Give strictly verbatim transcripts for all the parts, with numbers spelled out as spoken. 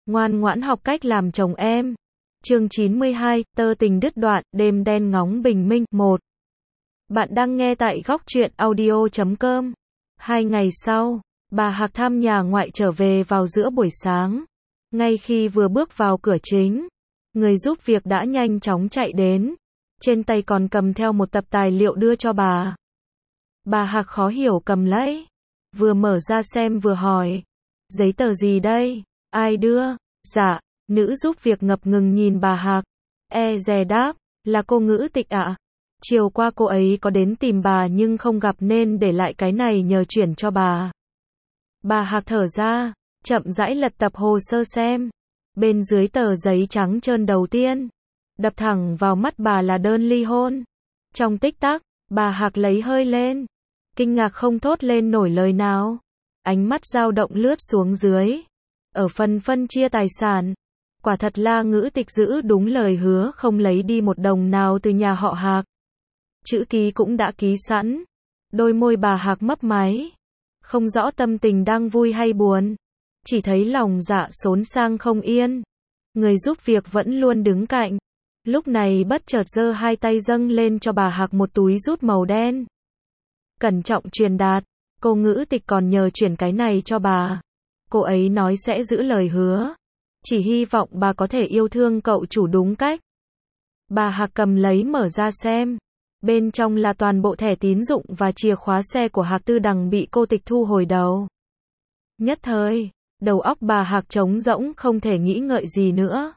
Ngoan ngoãn học cách làm chồng em. Chương chín mươi hai, tơ tình đứt đoạn, đêm đen ngóng bình minh. một. Bạn đang nghe tại góc truyện audio chấm com. Hai ngày sau, bà Hạc thăm nhà ngoại trở về vào giữa buổi sáng. Ngay khi vừa bước vào cửa chính, người giúp việc đã nhanh chóng chạy đến. Trên tay còn cầm theo một tập tài liệu đưa cho bà. Bà Hạc khó hiểu cầm lấy. Vừa mở ra xem vừa hỏi. Giấy tờ gì đây? Ai đưa? Dạ, nữ giúp việc ngập ngừng nhìn bà Hạc. E dè đáp, là cô Ngữ Tịch ạ. Chiều qua cô ấy có đến tìm bà nhưng không gặp nên để lại cái này nhờ chuyển cho bà. Bà Hạc thở ra, chậm rãi lật tập hồ sơ xem. Bên dưới tờ giấy trắng trơn đầu tiên, đập thẳng vào mắt bà là đơn ly hôn. Trong tích tắc, bà Hạc lấy hơi lên. Kinh ngạc không thốt lên nổi lời nào. Ánh mắt dao động lướt xuống dưới. Ở phần phân chia tài sản, quả thật là Ngữ Tịch giữ đúng lời hứa không lấy đi một đồng nào từ nhà họ Hạc. Chữ ký cũng đã ký sẵn. Đôi môi bà Hạc mấp máy. Không rõ tâm tình đang vui hay buồn. Chỉ thấy lòng dạ xốn sang không yên. Người giúp việc vẫn luôn đứng cạnh. Lúc này bất chợt giơ hai tay dâng lên cho bà Hạc một túi rút màu đen. Cẩn trọng truyền đạt, cô Ngữ Tịch còn nhờ chuyển cái này cho bà. Cô ấy nói sẽ giữ lời hứa. Chỉ hy vọng bà có thể yêu thương cậu chủ đúng cách. Bà Hạc cầm lấy mở ra xem. Bên trong là toàn bộ thẻ tín dụng và chìa khóa xe của Hạc Tư Đằng bị cô tịch thu hồi đầu. Nhất thời, đầu óc bà Hạc trống rỗng không thể nghĩ ngợi gì nữa.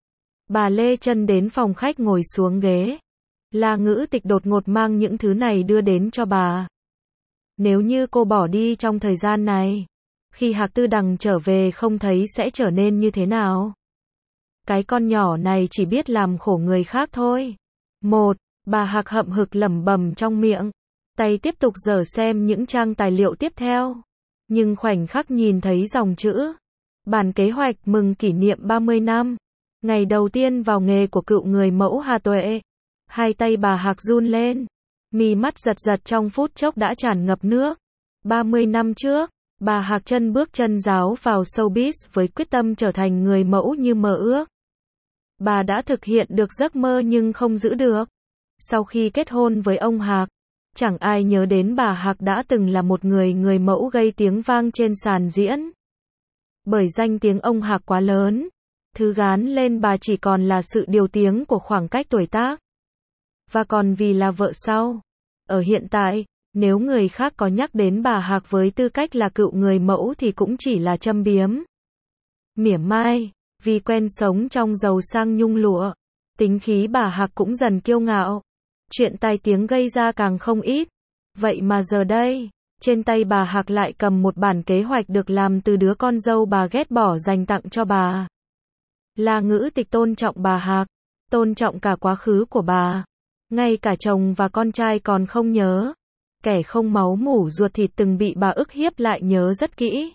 Bà lê chân đến phòng khách ngồi xuống ghế. Là Ngữ Tịch đột ngột mang những thứ này đưa đến cho bà. Nếu như cô bỏ đi trong thời gian này, khi Hạc Tư Đằng trở về không thấy sẽ trở nên như thế nào? Cái con nhỏ này chỉ biết làm khổ người khác thôi. Một, bà Hạc hậm hực lẩm bẩm trong miệng. Tay tiếp tục dở xem những trang tài liệu tiếp theo. Nhưng khoảnh khắc nhìn thấy dòng chữ. Bản kế hoạch mừng kỷ niệm ba mươi năm. Ngày đầu tiên vào nghề của cựu người mẫu Hà Tuệ. Hai tay bà Hạc run lên. Mí mắt giật giật trong phút chốc đã tràn ngập nước. ba mươi năm trước, bà Hạc chân bước chân giáo vào showbiz với quyết tâm trở thành người mẫu như mơ ước. Bà đã thực hiện được giấc mơ nhưng không giữ được. Sau khi kết hôn với ông Hạc, chẳng ai nhớ đến bà Hạc đã từng là một người người mẫu gây tiếng vang trên sàn diễn. Bởi danh tiếng ông Hạc quá lớn, thứ gán lên bà chỉ còn là sự điều tiếng của khoảng cách tuổi tác. Và còn vì là vợ sau. Ở hiện tại, nếu người khác có nhắc đến bà Hạc với tư cách là cựu người mẫu thì cũng chỉ là châm biếm. Mỉa mai, vì quen sống trong giàu sang nhung lụa, tính khí bà Hạc cũng dần kiêu ngạo. Chuyện tai tiếng gây ra càng không ít. Vậy mà giờ đây, trên tay bà Hạc lại cầm một bản kế hoạch được làm từ đứa con dâu bà ghét bỏ dành tặng cho bà. Là Ngữ Tịch tôn trọng bà Hạc, tôn trọng cả quá khứ của bà. Ngay cả chồng và con trai còn không nhớ. Kẻ không máu mủ ruột thịt từng bị bà ức hiếp lại nhớ rất kỹ.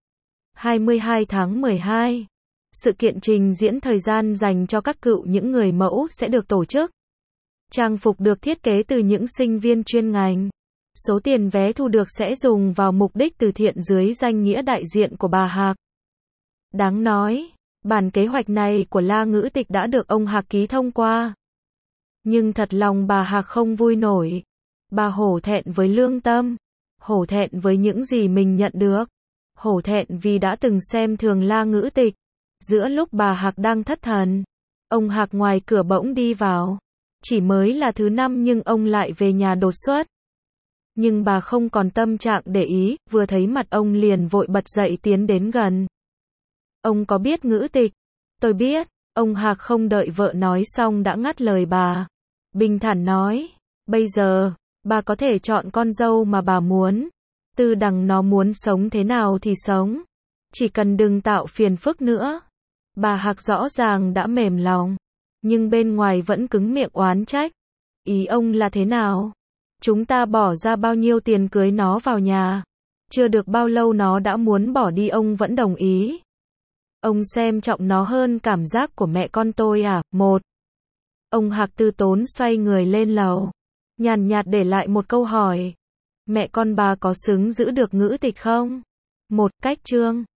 hai mươi hai tháng mười hai, sự kiện trình diễn thời gian dành cho các cựu những người mẫu sẽ được tổ chức. Trang phục được thiết kế từ những sinh viên chuyên ngành. Số tiền vé thu được sẽ dùng vào mục đích từ thiện dưới danh nghĩa đại diện của bà Hạc. Đáng nói, bản kế hoạch này của La Ngữ Tịch đã được ông Hạc ký thông qua. Nhưng thật lòng bà Hạc không vui nổi. Bà hổ thẹn với lương tâm, hổ thẹn với những gì mình nhận được, hổ thẹn vì đã từng xem thường La Ngữ Tịch. Giữa lúc bà Hạc đang thất thần, ông Hạc ngoài cửa bỗng đi vào. Chỉ mới là thứ năm nhưng ông lại về nhà đột xuất. Nhưng bà không còn tâm trạng để ý, vừa thấy mặt ông liền vội bật dậy tiến đến gần. Ông có biết Ngữ Tịch? Tôi biết. Ông Hạc không đợi vợ nói xong đã ngắt lời bà. Bình thản nói, bây giờ, bà có thể chọn con dâu mà bà muốn. Tư Đằng nó muốn sống thế nào thì sống. Chỉ cần đừng tạo phiền phức nữa. Bà Hạc rõ ràng đã mềm lòng. Nhưng bên ngoài vẫn cứng miệng oán trách. Ý ông là thế nào? Chúng ta bỏ ra bao nhiêu tiền cưới nó vào nhà. Chưa được bao lâu nó đã muốn bỏ đi ông vẫn đồng ý. Ông xem trọng nó hơn cảm giác của mẹ con tôi à? Một. Ông Hạc từ tốn xoay người lên lầu. Nhàn nhạt để lại một câu hỏi. Mẹ con bà có xứng giữ được Ngữ Tịch không? Một cách chương.